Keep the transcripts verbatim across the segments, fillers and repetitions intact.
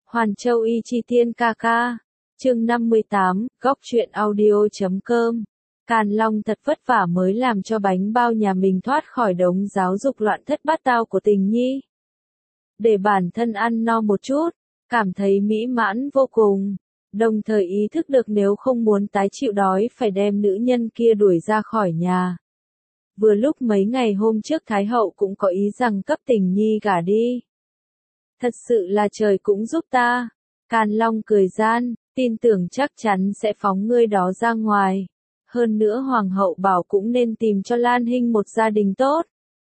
Hoàn Châu Y Chi Tiên ca ca. Chương năm mươi tám, góc truyện audio.com. Càn Long thật vất vả mới làm cho bánh bao nhà mình thoát khỏi đống giáo dục loạn thất bát tao của Tình Nhi. Để bản thân ăn no một chút, cảm thấy mỹ mãn vô cùng, đồng thời ý thức được nếu không muốn tái chịu đói phải đem nữ nhân kia đuổi ra khỏi nhà. Vừa lúc mấy ngày hôm trước Thái Hậu cũng có ý rằng cấp Tình Nhi gả đi. Thật sự là trời cũng giúp ta. Càn Long cười gian, tin tưởng chắc chắn sẽ phóng ngươi đó ra ngoài. Hơn nữa Hoàng hậu bảo cũng nên tìm cho Lan Hinh một gia đình tốt.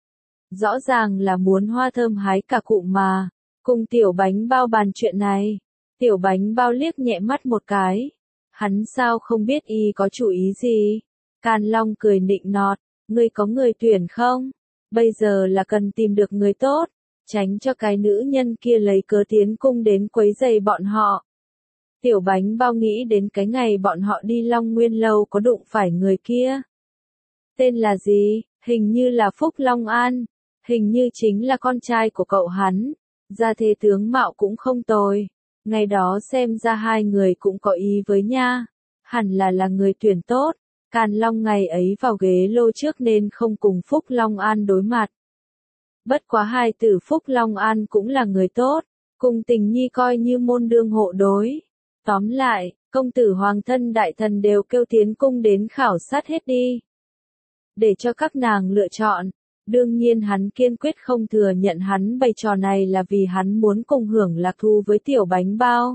Rõ ràng là muốn hoa thơm hái cả cụm mà. Cùng Tiểu Bánh Bao bàn chuyện này. Tiểu Bánh Bao liếc nhẹ mắt một cái. Hắn sao không biết y có chủ ý gì. Càn Long cười nịnh nọt. Ngươi có người tuyển không? Bây giờ là cần tìm được người tốt. Tránh cho cái nữ nhân kia lấy cớ tiến cung đến quấy rầy bọn họ. Tiểu Bánh Bao nghĩ đến cái ngày bọn họ đi Long Nguyên Lâu có đụng phải người kia. Tên là gì? Hình như là Phúc Long An. Hình như chính là con trai của cậu hắn. Gia thế tướng mạo cũng không tồi. Ngày đó xem ra hai người cũng có ý với nha. Hẳn là là người tuyển tốt. Càn Long ngày ấy vào ghế lô trước nên không cùng Phúc Long An đối mặt. Bất quá hai tử Phúc Long An cũng là người tốt, cùng Tình Nhi coi như môn đương hộ đối. Tóm lại, công tử hoàng thân đại thần đều kêu tiến cung đến khảo sát hết đi. Để cho các nàng lựa chọn, đương nhiên hắn kiên quyết không thừa nhận hắn bày trò này là vì hắn muốn cùng hưởng lạc thú với Tiểu Bánh Bao.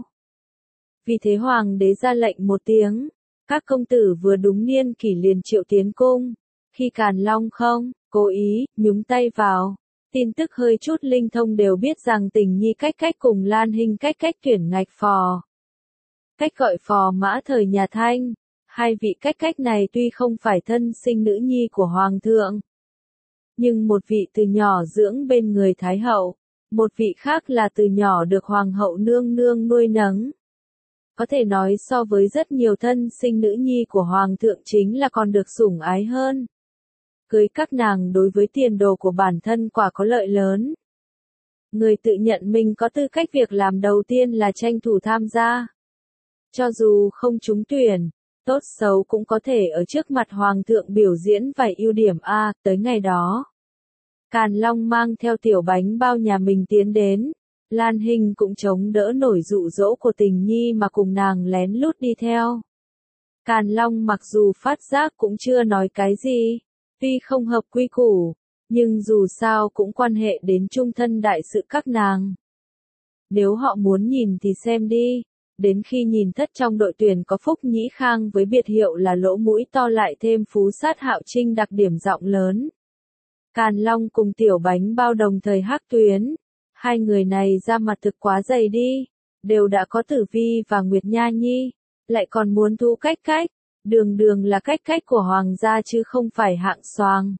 Vì thế hoàng đế ra lệnh một tiếng, các công tử vừa đúng niên kỷ liền triệu tiến cung. Khi Càn Long không, cố ý, nhúng tay vào. Tin tức hơi chút linh thông đều biết rằng Tình Nhi cách cách cùng Lan Hinh cách cách tuyển ngạch phò. Cách gọi phò mã thời nhà Thanh. Hai vị cách cách này tuy không phải thân sinh nữ nhi của Hoàng thượng. Nhưng một vị từ nhỏ dưỡng bên người Thái Hậu. Một vị khác là từ nhỏ được Hoàng hậu nương nương nuôi nấng. Có thể nói so với rất nhiều thân sinh nữ nhi của Hoàng thượng chính là còn được sủng ái hơn. Cưới các nàng đối với tiền đồ của bản thân quả có lợi lớn. Người tự nhận mình có tư cách việc làm đầu tiên là tranh thủ tham gia. Cho dù không trúng tuyển, tốt xấu cũng có thể ở trước mặt Hoàng thượng biểu diễn vài ưu điểm A, tới ngày đó. Càn Long mang theo Tiểu Bánh Bao nhà mình tiến đến. Lan Hinh cũng chống đỡ nổi dụ dỗ của Tình Nhi mà cùng nàng lén lút đi theo. Càn Long mặc dù phát giác cũng chưa nói cái gì. Tuy không hợp quy củ, nhưng dù sao cũng quan hệ đến trung thân đại sự các nàng. Nếu họ muốn nhìn thì xem đi, đến khi nhìn thất trong đội tuyển có Phúc Nhĩ Khang với biệt hiệu là lỗ mũi to lại thêm Phú Sát Hạo Trinh đặc điểm giọng lớn. Càn Long cùng Tiểu Bánh Bao đồng thời hắc tuyến, hai người này ra mặt thực quá dày đi, đều đã có Tử Vi và Nguyệt Nha Nhi, lại còn muốn thu cách cách. Đường đường là cách cách của hoàng gia chứ không phải hạng xoàng.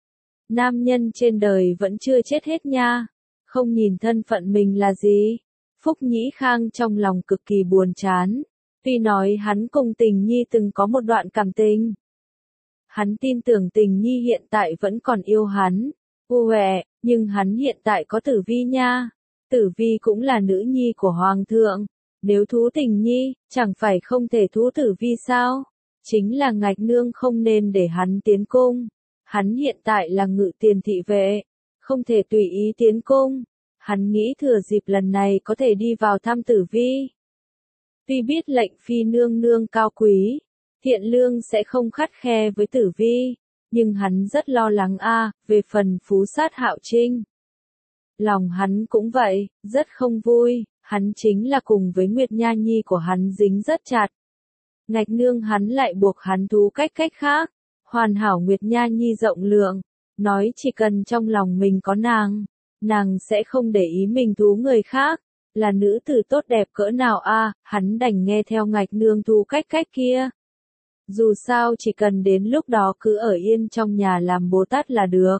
Nam nhân trên đời vẫn chưa chết hết nha. Không nhìn thân phận mình là gì. Phúc Nhĩ Khang trong lòng cực kỳ buồn chán. Tuy nói hắn cùng Tình Nhi từng có một đoạn cảm tình. Hắn tin tưởng Tình Nhi hiện tại vẫn còn yêu hắn. Uệ, nhưng hắn hiện tại có Tử Vi nha. Tử Vi cũng là nữ nhi của hoàng thượng. Nếu thú Tình Nhi, chẳng phải không thể thú Tử Vi sao? Chính là ngạch nương không nên để hắn tiến cung. Hắn hiện tại là ngự tiền thị vệ, không thể tùy ý tiến cung. Hắn nghĩ thừa dịp lần này có thể đi vào thăm Tử Vi. Tuy biết lệnh phi nương nương cao quý, thiện lương sẽ không khắt khe với Tử Vi, nhưng hắn rất lo lắng a, à, về phần Phú Sát Hạo Trinh. Lòng hắn cũng vậy, rất không vui, hắn chính là cùng với Nguyệt Nha Nhi của hắn dính rất chặt. Ngạch nương hắn lại buộc hắn thú cách cách khác. Hoàn hảo Nguyệt Nha Nhi rộng lượng, nói chỉ cần trong lòng mình có nàng, nàng sẽ không để ý mình thú người khác. Là nữ tử tốt đẹp cỡ nào a, à, hắn đành nghe theo ngạch nương thú cách cách kia. Dù sao chỉ cần đến lúc đó cứ ở yên trong nhà làm Bồ Tát là được.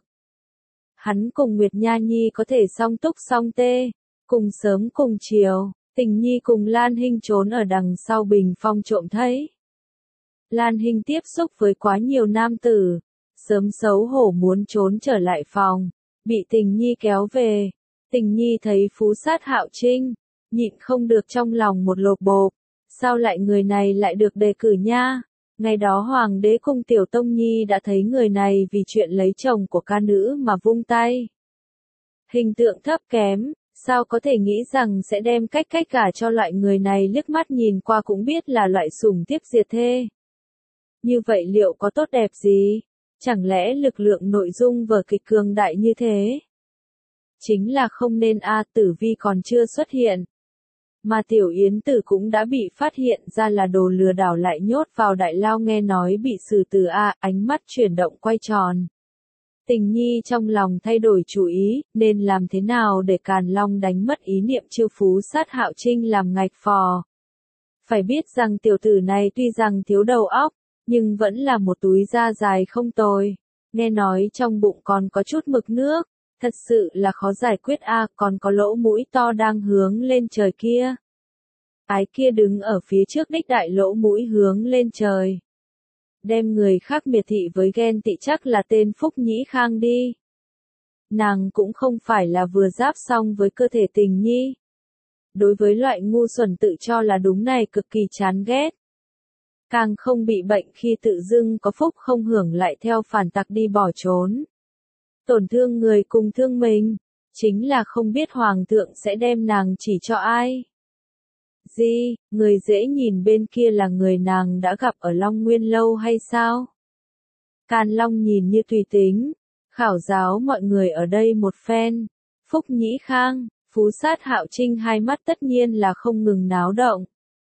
Hắn cùng Nguyệt Nha Nhi có thể song túc song tê, cùng sớm cùng chiều. Tình Nhi cùng Lan Hinh trốn ở đằng sau bình phong trộm thấy. Lan Hinh tiếp xúc với quá nhiều nam tử, sớm xấu hổ muốn trốn trở lại phòng, bị Tình Nhi kéo về. Tình Nhi thấy Phú Sát Hạo Trinh, nhịn không được trong lòng một lột bộp, sao lại người này lại được đề cử nha? Ngày đó Hoàng đế cung Tiểu Tông Nhi đã thấy người này vì chuyện lấy chồng của ca nữ mà vung tay. Hình tượng thấp kém, sao có thể nghĩ rằng sẽ đem cách cách gả cho loại người này, liếc mắt nhìn qua cũng biết là loại sủng tiếp diệt thê. Như vậy liệu có tốt đẹp gì? Chẳng lẽ lực lượng nội dung vở kịch cường đại như thế? Chính là không nên a, Tử Vi còn chưa xuất hiện. Mà Tiểu Yến Tử cũng đã bị phát hiện ra là đồ lừa đảo, lại nhốt vào đại lao, nghe nói bị xử tử a, ánh mắt chuyển động quay tròn. Tình Nhi trong lòng thay đổi chủ ý, nên làm thế nào để Càn Long đánh mất ý niệm chiêu phú sát Hạo Trinh làm ngạch phò. Phải biết rằng tiểu tử này tuy rằng thiếu đầu óc, nhưng vẫn là một túi da dài không tồi. Nghe nói trong bụng còn có chút mực nước, thật sự là khó giải quyết a, còn có lỗ mũi to đang hướng lên trời kia. Ái kia đứng ở phía trước đích đại lỗ mũi hướng lên trời. Đem người khác miệt thị với ghen tị chắc là tên Phúc Nhĩ Khang đi. Nàng cũng không phải là vừa giáp xong với cơ thể Tình Nhi. Đối với loại ngu xuẩn tự cho là đúng này cực kỳ chán ghét. Càng không bị bệnh khi tự dưng có phúc không hưởng lại theo phản tặc đi bỏ trốn. Tổn thương người cùng thương mình, chính là không biết Hoàng thượng sẽ đem nàng chỉ cho ai. Gì, người dễ nhìn bên kia là người nàng đã gặp ở Long Nguyên Lâu hay sao? Càn Long nhìn như tùy tính, khảo giáo mọi người ở đây một phen. Phúc Nhĩ Khang, Phú Sát Hạo Trinh hai mắt tất nhiên là không ngừng náo động.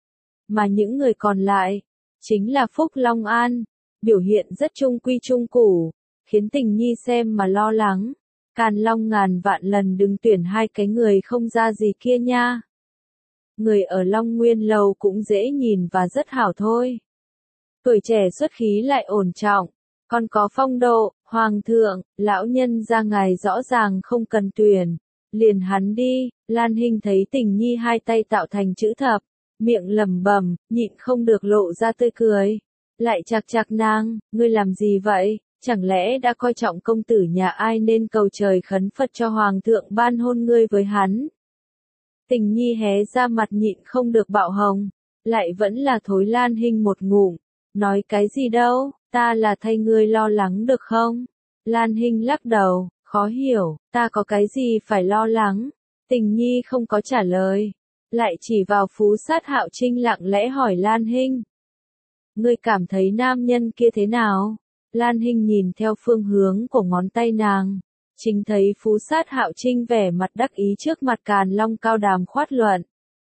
Mà những người còn lại, chính là Phúc Long An, biểu hiện rất trung quy trung củ, khiến Tình Nhi xem mà lo lắng. Càn Long ngàn vạn lần đừng tuyển hai cái người không ra gì kia nha. Người ở Long Nguyên Lầu cũng dễ nhìn và rất hảo thôi. Tuổi trẻ xuất khí lại ổn trọng, còn có phong độ, Hoàng thượng, lão nhân ra ngài rõ ràng không cần tuyển, liền hắn đi. Lan Hinh thấy Tình Nhi hai tay tạo thành chữ thập, miệng lẩm bẩm, nhịn không được lộ ra tươi cười. Lại chạc chạc nàng, ngươi làm gì vậy? Chẳng lẽ đã coi trọng công tử nhà ai nên cầu trời khấn Phật cho Hoàng thượng ban hôn ngươi với hắn? Tình Nhi hé ra mặt nhịn không được bạo hồng, lại vẫn là thối Lan Hinh một ngụm, nói cái gì đâu, ta là thay ngươi lo lắng được không? Lan Hinh lắc đầu, khó hiểu, ta có cái gì phải lo lắng? Tình Nhi không có trả lời, lại chỉ vào Phú Sát Hạo Trinh lặng lẽ hỏi Lan Hinh. Ngươi cảm thấy nam nhân kia thế nào? Lan Hinh nhìn theo phương hướng của ngón tay nàng. Chính thấy Phú Sát Hạo Trinh vẻ mặt đắc ý trước mặt Càn Long cao đàm khoát luận.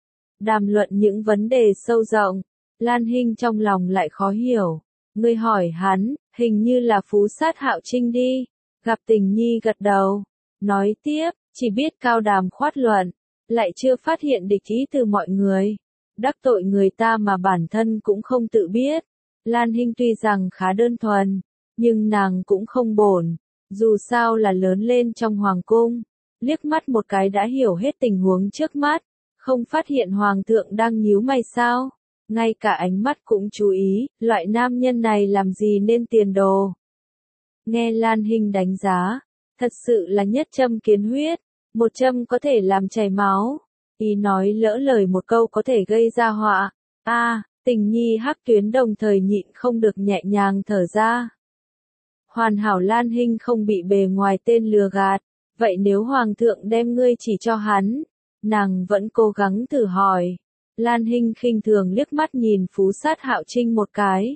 Đàm luận những vấn đề sâu rộng, Lan Hinh trong lòng lại khó hiểu. Ngươi hỏi hắn, hình như là Phú Sát Hạo Trinh đi. Gặp Tình Nhi gật đầu, nói tiếp, chỉ biết cao đàm khoát luận, lại chưa phát hiện địch ý từ mọi người. Đắc tội người ta mà bản thân cũng không tự biết. Lan Hinh tuy rằng khá đơn thuần, nhưng nàng cũng không bổn. Dù sao là lớn lên trong hoàng cung, liếc mắt một cái đã hiểu hết tình huống trước mắt, không phát hiện hoàng thượng đang nhíu mày sao, ngay cả ánh mắt cũng chú ý, loại nam nhân này làm gì nên tiền đồ. Nghe Lan Hinh đánh giá, thật sự là nhất châm kiến huyết, một châm có thể làm chảy máu, ý nói lỡ lời một câu có thể gây ra họa. A, à, Tình Nhi hắc tuyến đồng thời nhịn không được nhẹ nhàng thở ra. Hoàn hảo Lan Hinh không bị bề ngoài tên lừa gạt, vậy nếu Hoàng thượng đem ngươi chỉ cho hắn, nàng vẫn cố gắng thử hỏi. Lan Hinh khinh thường liếc mắt nhìn Phú Sát Hạo Trinh một cái.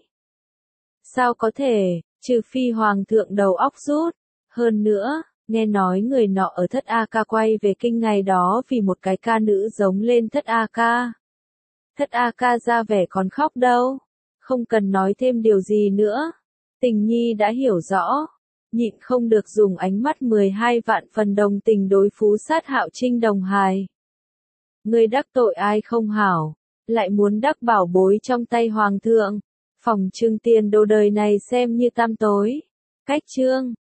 Sao có thể, trừ phi Hoàng thượng đầu óc rút, hơn nữa, nghe nói người nọ ở Thất A Ca quay về kinh ngày đó vì một cái ca nữ giống lên Thất A Ca. Thất A Ca ra vẻ còn khóc đâu, không cần nói thêm điều gì nữa. Tình Nhi đã hiểu rõ, nhịn không được dùng ánh mắt mười hai vạn phần đồng tình đối Phú Sát Hạo Trinh đồng hài. Ngươi đắc tội ai không hảo, lại muốn đắc bảo bối trong tay Hoàng thượng, phòng trưng tiền đồ đời này xem như tam tối. Cách chương